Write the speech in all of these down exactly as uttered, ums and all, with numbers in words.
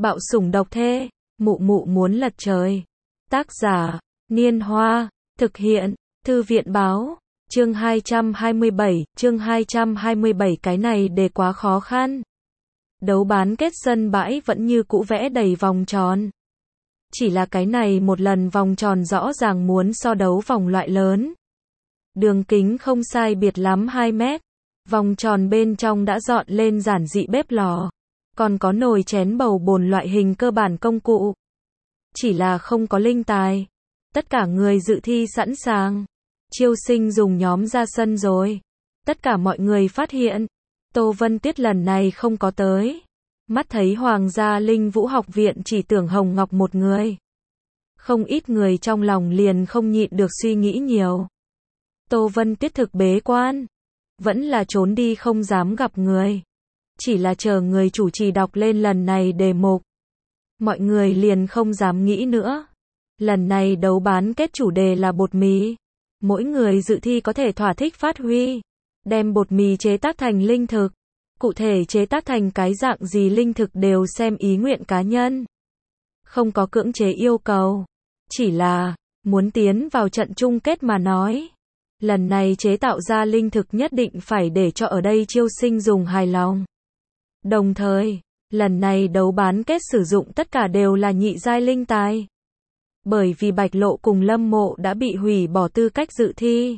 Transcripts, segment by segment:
Bạo sủng độc thê, mụ mụ muốn lật trời. Tác giả, Niên Hoa, thực hiện, Thư viện báo, chương hai trăm hai mươi bảy, chương hai trăm hai mươi bảy cái này đề quá khó khăn. Đấu bán kết sân bãi vẫn như cũ vẽ đầy vòng tròn. Chỉ là cái này một lần vòng tròn rõ ràng muốn so đấu vòng loại lớn. Đường kính không sai biệt lắm hai mét. Vòng tròn bên trong đã dọn lên giản dị bếp lò. Còn có nồi chén bầu bồn loại hình cơ bản công cụ. Chỉ là không có linh tài. Tất cả người dự thi sẵn sàng. Chiêu sinh dùng nhóm ra sân rồi. Tất cả mọi người phát hiện. Tô Vân Tuyết lần này không có tới. Mắt thấy Hoàng gia Linh Vũ học viện chỉ tưởng Hồng Ngọc một người. Không ít người trong lòng liền không nhịn được suy nghĩ nhiều. Tô Vân Tuyết thực bế quan. Vẫn là trốn đi không dám gặp người. Chỉ là chờ người chủ trì đọc lên lần này đề mục. Mọi người liền không dám nghĩ nữa. Lần này đấu bán kết chủ đề là bột mì. Mỗi người dự thi có thể thỏa thích phát huy. Đem bột mì chế tác thành linh thực. Cụ thể chế tác thành cái dạng gì linh thực đều xem ý nguyện cá nhân. Không có cưỡng chế yêu cầu. Chỉ là, muốn tiến vào trận chung kết mà nói. Lần này chế tạo ra linh thực nhất định phải để cho ở đây chiêu sinh dùng hài lòng. Đồng thời, lần này đấu bán kết sử dụng tất cả đều là nhị giai linh tài. Bởi vì Bạch Lộ cùng Lâm Mộ đã bị hủy bỏ tư cách dự thi.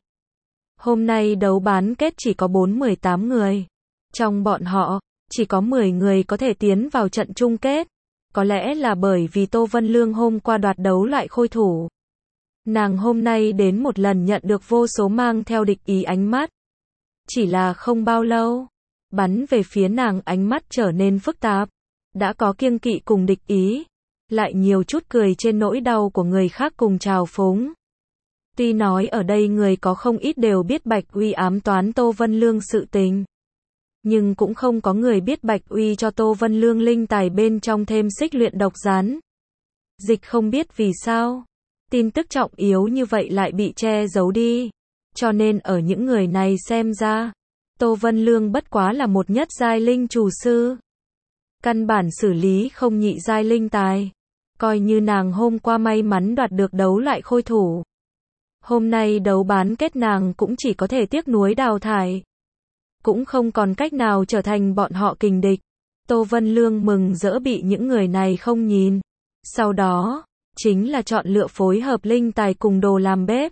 Hôm nay đấu bán kết chỉ có bốn mươi tám người. Trong bọn họ, chỉ có mười người có thể tiến vào trận chung kết. Có lẽ là bởi vì Tô Vân Lương hôm qua đoạt đấu lại khôi thủ. Nàng hôm nay đến một lần nhận được vô số mang theo địch ý ánh mắt. Chỉ là không bao lâu, bắn về phía nàng ánh mắt trở nên phức tạp. Đã có kiêng kỵ cùng địch ý. Lại nhiều chút cười trên nỗi đau của người khác cùng trào phúng. Tuy nói ở đây người có không ít đều biết Bạch Uy ám toán Tô Vân Lương sự tình. Nhưng cũng không có người biết Bạch Uy cho Tô Vân Lương linh tài bên trong thêm xích luyện độc rắn. Dịch không biết vì sao. Tin tức trọng yếu như vậy lại bị che giấu đi. Cho nên ở những người này xem ra, Tô Vân Lương bất quá là một nhất giai linh chủ sư. Căn bản xử lý không nhị giai linh tài. Coi như nàng hôm qua may mắn đoạt được đấu lại khôi thủ. Hôm nay đấu bán kết nàng cũng chỉ có thể tiếc nuối đào thải. Cũng không còn cách nào trở thành bọn họ kình địch. Tô Vân Lương mừng rỡ bị những người này không nhìn. Sau đó, chính là chọn lựa phối hợp linh tài cùng đồ làm bếp.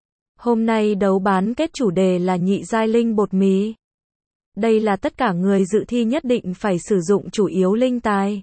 Hôm nay đấu bán kết chủ đề là nhị giai linh bột mì. Đây là tất cả người dự thi nhất định phải sử dụng chủ yếu linh tài.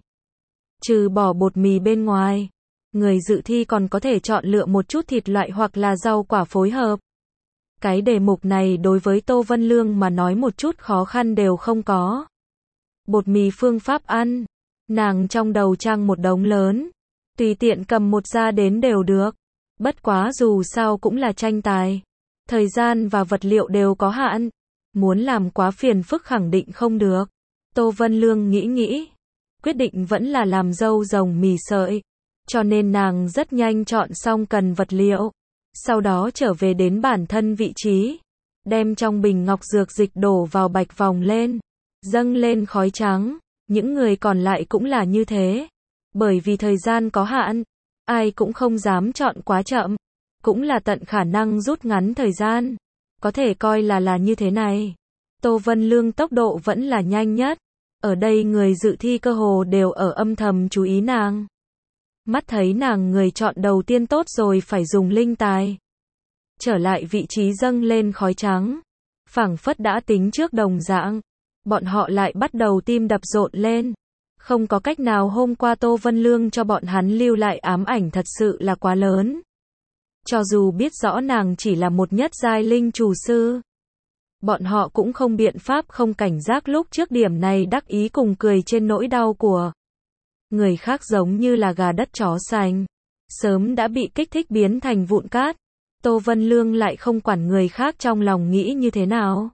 Trừ bỏ bột mì bên ngoài, người dự thi còn có thể chọn lựa một chút thịt loại hoặc là rau quả phối hợp. Cái đề mục này đối với Tô Vân Lương mà nói một chút khó khăn đều không có. Bột mì phương pháp ăn, nàng trong đầu trang một đống lớn, tùy tiện cầm một ra đến đều được. Bất quá dù sao cũng là tranh tài, thời gian và vật liệu đều có hạn, muốn làm quá phiền phức khẳng định không được. Tô Vân Lương nghĩ nghĩ, quyết định vẫn là làm dâu rồng mì sợi, cho nên nàng rất nhanh chọn xong cần vật liệu. Sau đó trở về đến bản thân vị trí, đem trong bình ngọc dược dịch đổ vào bạch vòng lên, dâng lên khói trắng. Những người còn lại cũng là như thế. Bởi vì thời gian có hạn, ai cũng không dám chọn quá chậm, cũng là tận khả năng rút ngắn thời gian. Có thể coi là là như thế này. Tô Vân Lương tốc độ vẫn là nhanh nhất. Ở đây người dự thi cơ hồ đều ở âm thầm chú ý nàng. Mắt thấy nàng người chọn đầu tiên tốt rồi phải dùng linh tài. Trở lại vị trí dâng lên khói trắng. Phảng phất đã tính trước đồng dạng. Bọn họ lại bắt đầu tim đập rộn lên. Không có cách nào hôm qua Tô Vân Lương cho bọn hắn lưu lại ám ảnh thật sự là quá lớn. Cho dù biết rõ nàng chỉ là một nhất giai linh chủ sư. Bọn họ cũng không biện pháp không cảnh giác lúc trước điểm này đắc ý cùng cười trên nỗi đau của người khác giống như là gà đất chó sành. Sớm đã bị kích thích biến thành vụn cát. Tô Vân Lương lại không quản người khác trong lòng nghĩ như thế nào.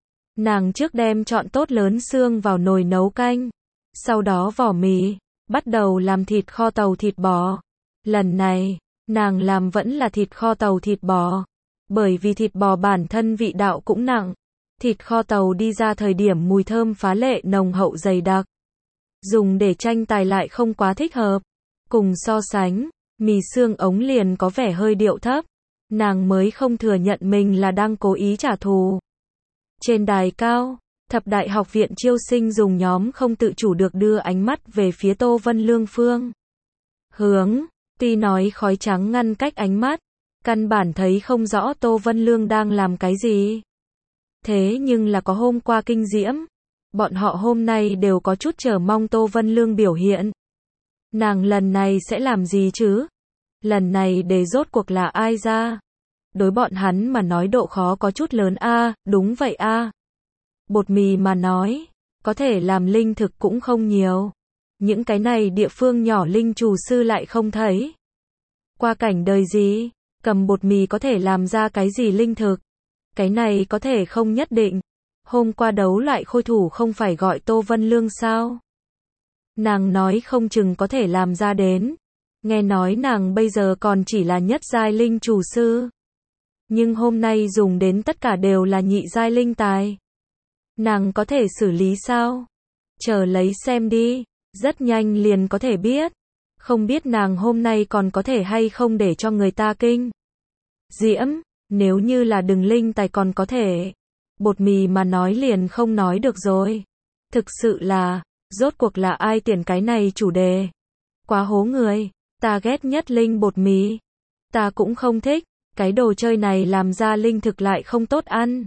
Nàng trước đem chọn tốt lớn xương vào nồi nấu canh. Sau đó vỏ mì, bắt đầu làm thịt kho tàu thịt bò. Lần này, nàng làm vẫn là thịt kho tàu thịt bò. Bởi vì thịt bò bản thân vị đạo cũng nặng. Thịt kho tàu đi ra thời điểm mùi thơm phá lệ nồng hậu dày đặc. dùng để tranh tài lại không quá thích hợp. Cùng so sánh, mì xương ống liền có vẻ hơi điệu thấp. Nàng mới không thừa nhận mình là đang cố ý trả thù. Trên đài cao, thập đại học viện chiêu sinh dùng nhóm không tự chủ được đưa ánh mắt về phía Tô Vân Lương phương hướng. Tuy nói khói trắng ngăn cách ánh mắt, căn bản thấy không rõ Tô Vân Lương đang làm cái gì. Thế nhưng là có hôm qua kinh diễm, bọn họ hôm nay đều có chút chờ mong Tô Vân Lương biểu hiện. Nàng lần này sẽ làm gì chứ? Lần này để rốt cuộc là ai ra? Đối bọn hắn mà nói độ khó có chút lớn a, à, đúng vậy a. À. Bột mì mà nói, có thể làm linh thực cũng không nhiều. Những cái này địa phương nhỏ linh chủ sư lại không thấy. Qua cảnh đời gì, cầm bột mì có thể làm ra cái gì linh thực? Cái này có thể không nhất định. Hôm qua đấu loại khôi thủ không phải gọi Tô Vân Lương sao? Nàng nói không chừng có thể làm ra đến. Nghe nói nàng bây giờ còn chỉ là nhất giai linh chủ sư. Nhưng hôm nay dùng đến tất cả đều là nhị giai linh tài. Nàng có thể xử lý sao? Chờ lấy xem đi, rất nhanh liền có thể biết. Không biết nàng hôm nay còn có thể hay không để cho người ta kinh diễm, nếu như là đừng linh tài còn có thể. Bột mì mà nói liền không nói được rồi. Thực sự là, rốt cuộc là ai tiền cái này chủ đề? Quá hố người, ta ghét nhất linh bột mì. Ta cũng không thích, cái đồ chơi này làm ra linh thực lại không tốt ăn.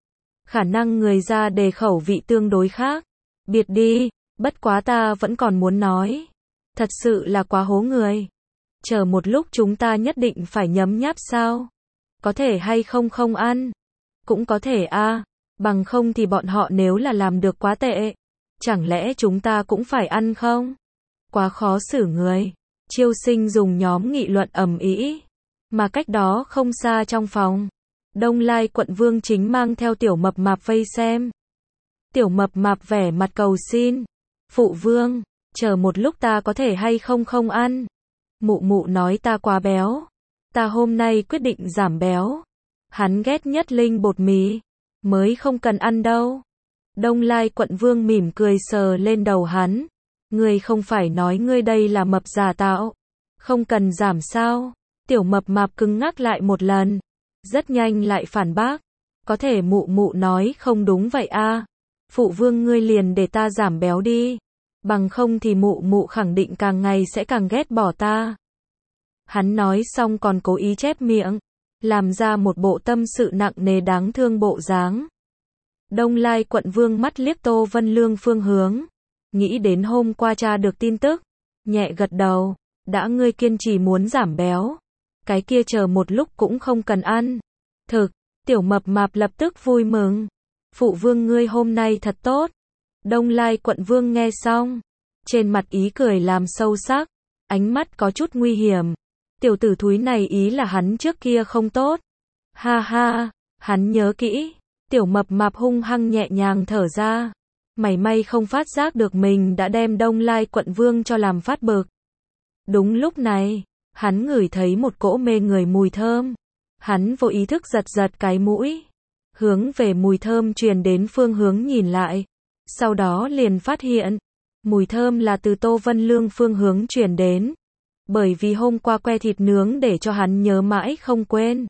Khả năng người ra đề khẩu vị tương đối khác. Biệt đi, bất quá ta vẫn còn muốn nói. Thật sự là quá hố người. Chờ một lúc chúng ta nhất định phải nhấm nháp sao? Có thể hay không không ăn? Cũng có thể a, à, bằng không thì bọn họ nếu là làm được quá tệ, chẳng lẽ chúng ta cũng phải ăn không? Quá khó xử người. Chiêu sinh dùng nhóm nghị luận ầm ĩ, mà cách đó không xa trong phòng, Đông Lai quận Vương Chính mang theo tiểu mập mạp vây xem. Tiểu mập mạp vẻ mặt cầu xin, phụ vương, chờ một lúc ta có thể hay không không ăn. Mụ mụ nói ta quá béo, ta hôm nay quyết định giảm béo. Hắn ghét nhất linh bột mì, mới không cần ăn đâu. Đông Lai quận Vương mỉm cười sờ lên đầu hắn. Ngươi không phải nói ngươi đây là mập giả tạo, không cần giảm sao? Tiểu mập mạp cứng ngắc lại một lần, rất nhanh lại phản bác. Có thể mụ mụ nói không đúng vậy a. À. Phụ vương ngươi liền để ta giảm béo đi, bằng không thì mụ mụ khẳng định càng ngày sẽ càng ghét bỏ ta. Hắn nói xong còn cố ý chép miệng, làm ra một bộ tâm sự nặng nề đáng thương bộ dáng. Đông Lai quận Vương mắt liếc Tô Vân Lương phương hướng, nghĩ đến hôm qua tra được tin tức, nhẹ gật đầu, đã ngươi kiên trì muốn giảm béo, cái kia chờ một lúc cũng không cần ăn. Thực, tiểu mập mạp lập tức vui mừng. Phụ vương ngươi hôm nay thật tốt. Đông Lai quận Vương nghe xong, trên mặt ý cười làm sâu sắc, ánh mắt có chút nguy hiểm. Tiểu tử thúi này ý là hắn trước kia không tốt. Ha ha, hắn nhớ kỹ. Tiểu mập mạp hung hăng nhẹ nhàng thở ra. Mảy may không phát giác được mình đã đem Đông Lai quận Vương cho làm phát bực. Đúng lúc này, hắn ngửi thấy một cỗ mê người mùi thơm. Hắn vô ý thức giật giật cái mũi, hướng về mùi thơm truyền đến phương hướng nhìn lại. Sau đó liền phát hiện, mùi thơm là từ Tô Vân Lương phương hướng truyền đến. Bởi vì hôm qua que thịt nướng để cho hắn nhớ mãi không quên.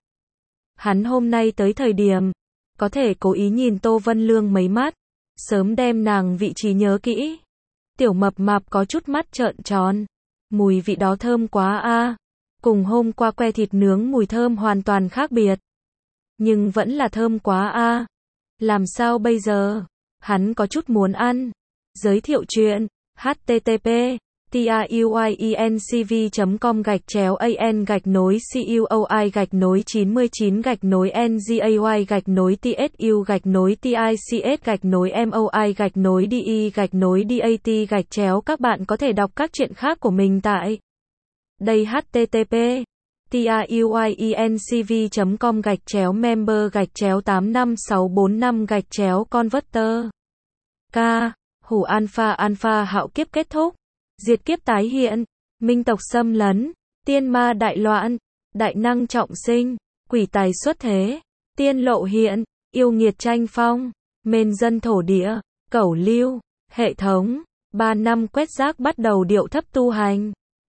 Hắn hôm nay tới thời điểm, có thể cố ý nhìn Tô Vân Lương mấy mắt, sớm đem nàng vị trí nhớ kỹ. Tiểu mập mạp có chút mắt trợn tròn. Mùi vị đó thơm quá a. À. Cùng hôm qua que thịt nướng mùi thơm hoàn toàn khác biệt. Nhưng vẫn là thơm quá a. À. Làm sao bây giờ? Hắn có chút muốn ăn. Giới thiệu chuyện. H T T P TIUIENCV chấm com gạch chéo an gạch nối CUOI gạch nối chín mươi chín gạch nối NGAY gạch nối TSU gạch nối TICS gạch nối MOI gạch nối DE gạch nối DAT gạch chéo. Các bạn có thể đọc các chuyện khác của mình tại đây. H T T P TIUIENCV chấm com gạch chéo member gạch chéo tám năm sáu bốn năm gạch chéo converter. K. Hủ alpha alpha hạo kiếp kết thúc. Diệt kiếp tái hiện, minh tộc xâm lấn, tiên ma đại loạn, đại năng trọng sinh, quỷ tài xuất thế, tiên lộ hiện, yêu nghiệt tranh phong, mên dân thổ địa, cẩu lưu, hệ thống, ba năm quét rác bắt đầu điệu thấp tu hành.